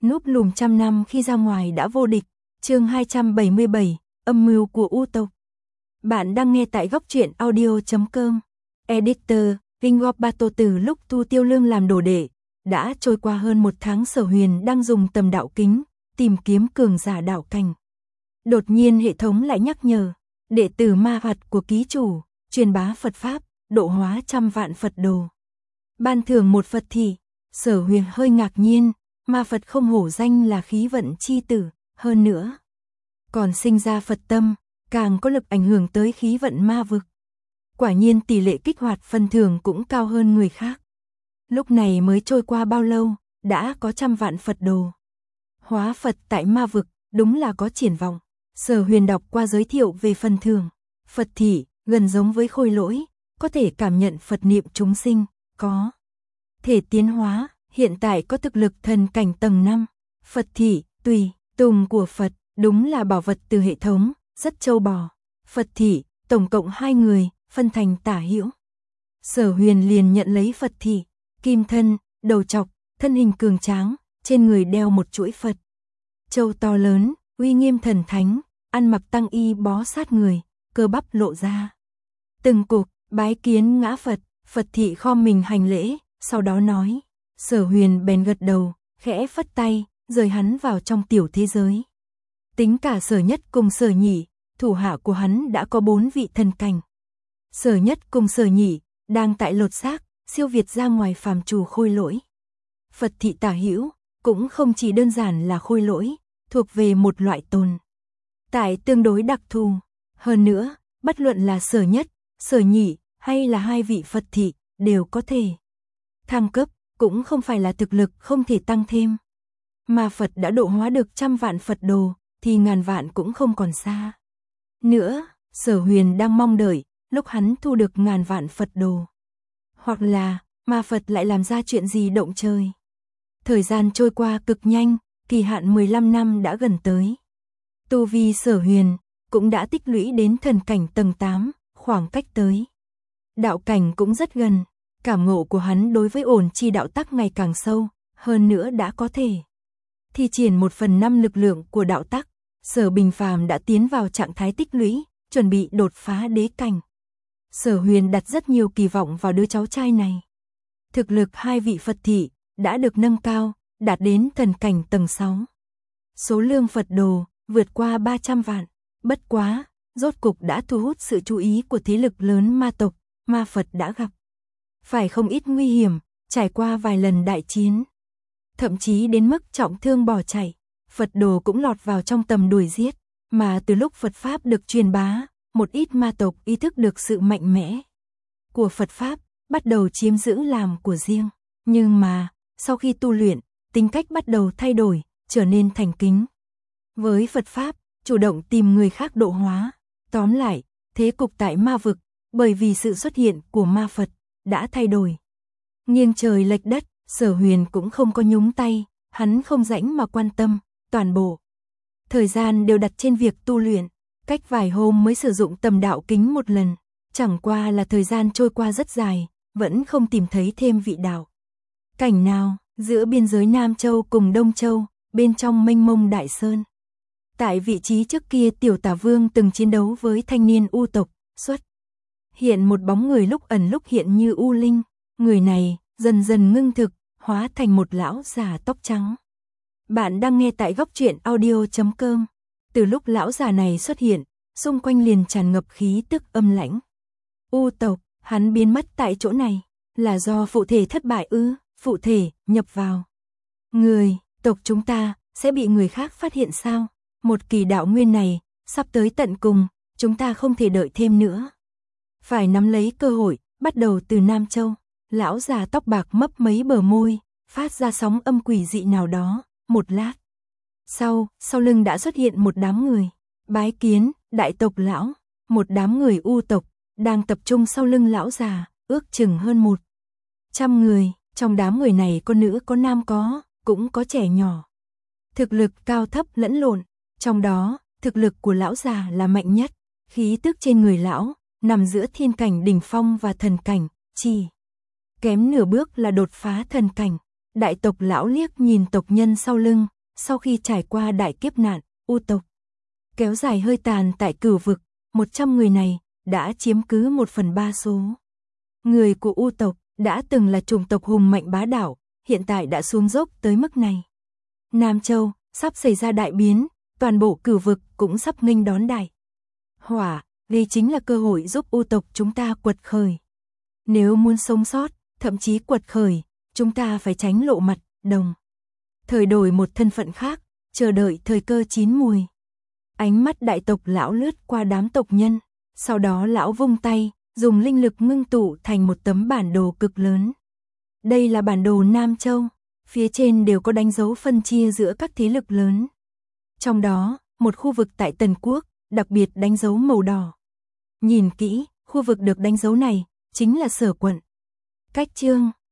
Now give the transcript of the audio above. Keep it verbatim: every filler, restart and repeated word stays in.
Núp lùm trăm năm khi ra ngoài đã vô địch. Chương hai trăm bảy mươi bảy, âm mưu của U tộc. Bạn đang nghe tại góc truyện audio chấm com. Editor, Vinh Bato. Từ lúc Thu Tiêu Lương làm đồ đệ, đã trôi qua hơn một tháng. Sở Huyền đang dùng tầm đạo kính tìm kiếm cường giả đạo cảnh. Đột nhiên hệ thống lại nhắc nhở, đệ tử ma Phật của ký chủ, truyền bá Phật Pháp, độ hóa trăm vạn Phật đồ. Ban thưởng một Phật thị. Sở Huyền hơi ngạc nhiên, ma Phật không hổ danh là khí vận chi tử, hơn nữa còn sinh ra Phật tâm, càng có lực ảnh hưởng tới khí vận ma vực. Quả nhiên tỷ lệ kích hoạt phần thưởng cũng cao hơn người khác. Lúc này mới trôi qua bao lâu, đã có trăm vạn Phật đồ. Hóa Phật tại ma vực, đúng là có triển vọng. Sở Huyền đọc qua giới thiệu về phần thưởng. Phật thị, gần giống với khôi lỗi, có thể cảm nhận Phật niệm chúng sinh, có thể tiến hóa, hiện tại có thực lực thần cảnh tầng năm. Phật thị, tùy tùng của Phật, đúng là bảo vật từ hệ thống, rất châu bò. Phật thị, tổng cộng hai người, phân thành tả hữu. Sở Huyền liền nhận lấy Phật thị, kim thân, đầu trọc, thân hình cường tráng, trên người đeo một chuỗi Phật châu to lớn, uy nghiêm thần thánh, ăn mặc tăng y bó sát người, cơ bắp lộ ra. Từng cục, bái kiến ngã Phật. Phật thị khom mình hành lễ, sau đó nói. Sở Huyền bèn gật đầu, khẽ phất tay, rời hắn vào trong tiểu thế giới. Tính cả Sở Nhất cùng Sở Nhị, thủ hạ của hắn đã có bốn vị thần cảnh. Sở Nhất cùng Sở Nhị đang tại lột xác, siêu việt ra ngoài phàm trù khôi lỗi. Phật thị tả hữu cũng không chỉ đơn giản là khôi lỗi, thuộc về một loại tồn tại tương đối đặc thù. Hơn nữa, bất luận là Sở Nhất, Sở Nhị hay là hai vị Phật thị đều có thể thăng cấp, cũng không phải là thực lực không thể tăng thêm. Mà Phật đã độ hóa được trăm vạn Phật đồ, thì ngàn vạn cũng không còn xa. Nữa, Sở Huyền đang mong đợi, lúc hắn thu được ngàn vạn Phật đồ. Hoặc là, ma Phật lại làm ra chuyện gì động trời. Thời gian trôi qua cực nhanh, kỳ hạn mười lăm năm đã gần tới. Tu vi Sở Huyền cũng đã tích lũy đến thần cảnh tầng tám, khoảng cách tới đạo cảnh cũng rất gần. Cảm ngộ của hắn đối với ổn chi đạo tắc ngày càng sâu, hơn nữa đã có thể thi triển một phần năm lực lượng của đạo tắc. Sở Bình Phàm đã tiến vào trạng thái tích lũy, chuẩn bị đột phá đế cảnh. Sở Huyền đặt rất nhiều kỳ vọng vào đứa cháu trai này. Thực lực hai vị Phật thị đã được nâng cao, đạt đến thần cảnh tầng sáu. Số lượng Phật đồ vượt qua ba trăm vạn. Bất quá, rốt cục đã thu hút sự chú ý của thế lực lớn ma tộc. Ma Phật đã gặp phải không ít nguy hiểm, trải qua vài lần đại chiến, thậm chí đến mức trọng thương bỏ chạy. Phật đồ cũng lọt vào trong tầm đuổi giết, mà từ lúc Phật Pháp được truyền bá, một ít ma tộc ý thức được sự mạnh mẽ của Phật Pháp, bắt đầu chiếm giữ làm của riêng. Nhưng mà, sau khi tu luyện, tính cách bắt đầu thay đổi, trở nên thành kính với Phật Pháp, chủ động tìm người khác độ hóa. Tóm lại, thế cục tại ma vực, bởi vì sự xuất hiện của ma Phật, đã thay đổi. Nghiêng trời lệch đất, Sở Huyền cũng không có nhúng tay, hắn không rảnh mà quan tâm, toàn bộ thời gian đều đặt trên việc tu luyện, cách vài hôm mới sử dụng tầm đạo kính một lần, chẳng qua là thời gian trôi qua rất dài, vẫn không tìm thấy thêm vị đạo cảnh nào. Giữa biên giới Nam Châu cùng Đông Châu, bên trong mênh mông đại sơn. Tại vị trí trước kia Tiểu Tả Vương từng chiến đấu với thanh niên U tộc, xuất hiện một bóng người lúc ẩn lúc hiện như U Linh. Người này dần dần ngưng thực, hóa thành một lão già tóc trắng. Bạn đang nghe tại góc truyện audio chấm com. Từ lúc lão già này xuất hiện, xung quanh liền tràn ngập khí tức âm lãnh. U tộc, hắn biến mất tại chỗ này, là do phụ thể thất bại ư? Phụ thể nhập vào người tộc chúng ta sẽ bị người khác phát hiện sao? Một kỳ đạo nguyên này sắp tới tận cùng, chúng ta không thể đợi thêm nữa, phải nắm lấy cơ hội. Bắt đầu từ Nam Châu, lão già tóc bạc mấp mấy bờ môi, phát ra sóng âm quỷ dị nào đó. Một lát sau, sau lưng đã xuất hiện một đám người. Bái kiến đại tộc lão. Một đám người U tộc đang tập trung sau lưng lão già, ước chừng hơn một trăm người. Trong đám người này có nữ có nam, có cũng có trẻ nhỏ, thực lực cao thấp lẫn lộn. Trong đó, thực lực của lão già là mạnh nhất, khí tức trên người lão nằm giữa thiên cảnh đỉnh phong và thần cảnh, chỉ kém nửa bước là đột phá thần cảnh. Đại tộc lão liếc nhìn tộc nhân sau lưng, sau khi trải qua đại kiếp nạn, U tộc kéo dài hơi tàn tại Cửu vực, một trăm người này đã chiếm cứ một phần ba số. Người của U tộc đã từng là chủng tộc hùng mạnh bá đạo, hiện tại đã xuống dốc tới mức này. Nam Châu sắp xảy ra đại biến, toàn bộ Cửu vực cũng sắp nghênh đón đại hỏa, đây chính là cơ hội giúp U tộc chúng ta quật khởi. Nếu muốn sống sót, thậm chí quật khởi, chúng ta phải tránh lộ mặt, đồng thời đổi một thân phận khác, chờ đợi thời cơ chín mùi. Ánh mắt đại tộc lão lướt qua đám tộc nhân, sau đó lão vung tay, dùng linh lực ngưng tụ thành một tấm bản đồ cực lớn. Đây là bản đồ Nam Châu, phía trên đều có đánh dấu phân chia giữa các thế lực lớn. Trong đó, một khu vực tại Tần Quốc, đặc biệt đánh dấu màu đỏ. Nhìn kỹ, khu vực được đánh dấu này, chính là Sở quận. Cách chương